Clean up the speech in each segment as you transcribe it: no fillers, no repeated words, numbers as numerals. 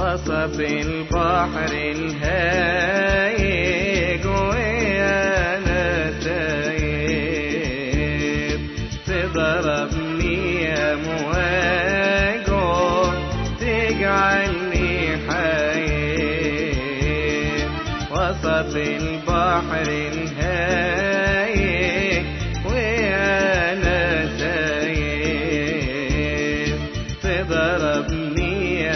وسط البحر الهايج وأنا تايب، تضربني أمواجه تجعلني حايب. وسط البحر الهايج وأنا تايب، تضربني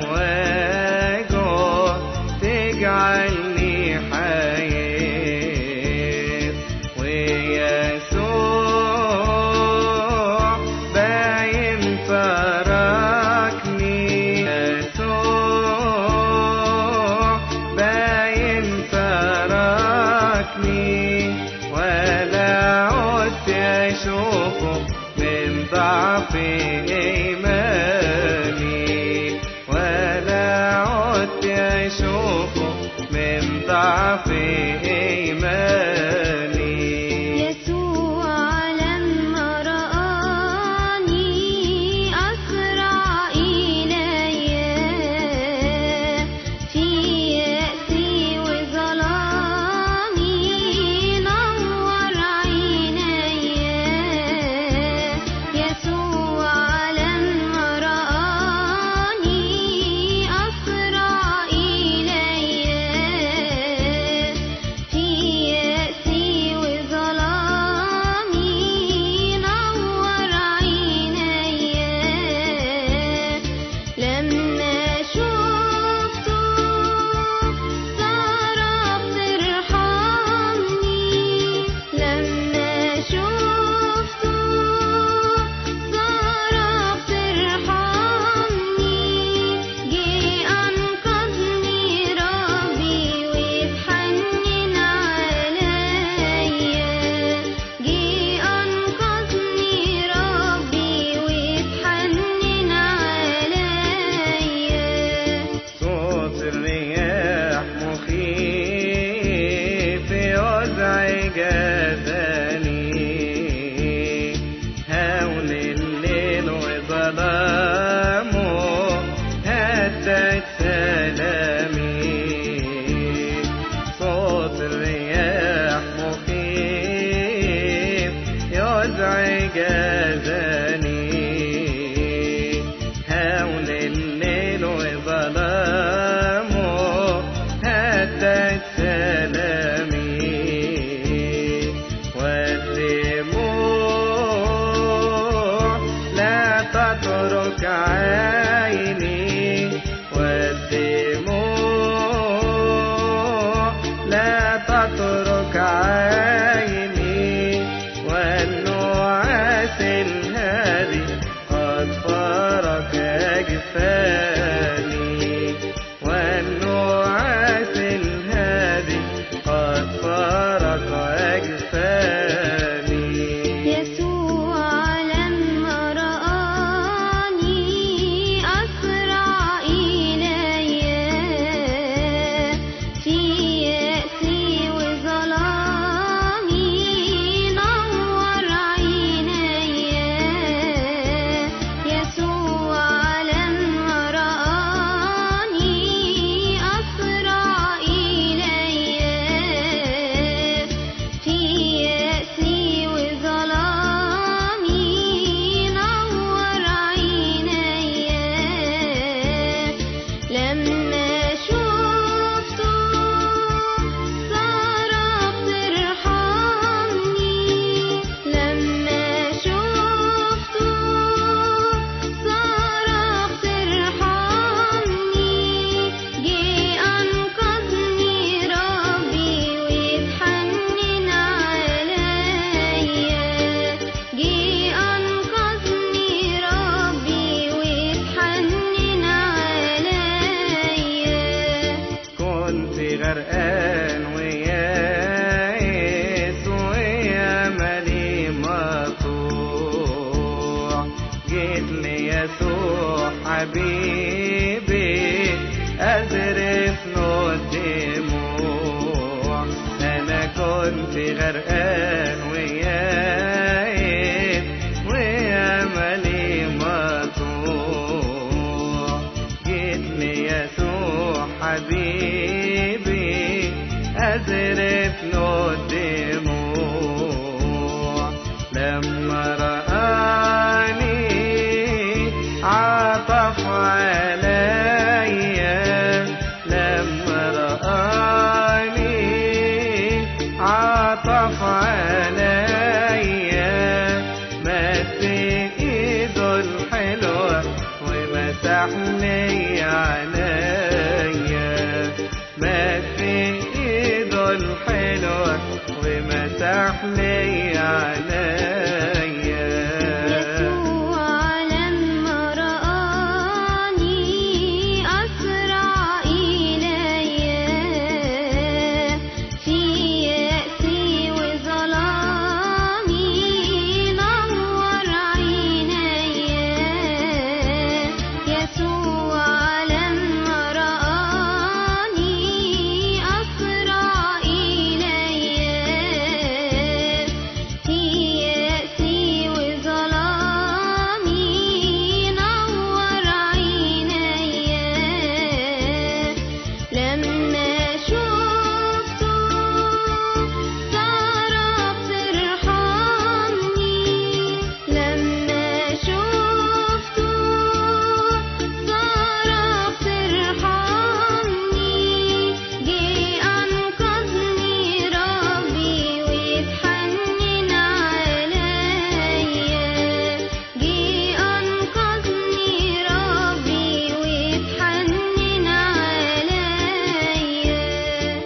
أمواجه تجعلني حايب. ويسوع باين تركني، يسوع باين تركني، ولا عدت أشوفه من ضعف إيماني، ولا عدت أشوفه من ضعف إيماني. يسوع لما رآني أسرع إلي، في يأسي وظلامي نور عيني. يسوع لما رآني أسرع إلي، في يأسي وظلامي نور عيني. لما شفته صرخت ارحمني، لما شفته صرخت ارحمني. جه أنقذني ربي واتحنن عليا، جه أنقذني ربي واتحنن عليا. صوت الرياح مخيف يزعج أذاني، هول الليل وظلامه هدت سلامي. صوت الرياح مخيف يزعج أذاني، هول الليل وظلامه هدت سلامي. والدموع لا تترك عيني، والدموع لا تترك عيني، والنعاس الهادي قد فارق أجفاني، والنعاس الهادي قد فارق أجفاني. يسوع لما رآني أسرع إلي، في يأسي وظلامي نور عيني. يسوع لما رآني أسرع إلي، في يأسي وظلامي نور عيني. لما شفته صرخت ارحمني، لما شفته صرخت ارحمني. جه أنقذني ربي واتحنن عليا، جه أنقذني ربي واتحنن عليا. كنت غرقان ويائس وأملي مقطوع، جيت ليسوع حبيبي أذرف له الدموع. أنا كنت غرقان ويائس وأملي مقطوع، جيت ليسوع معنا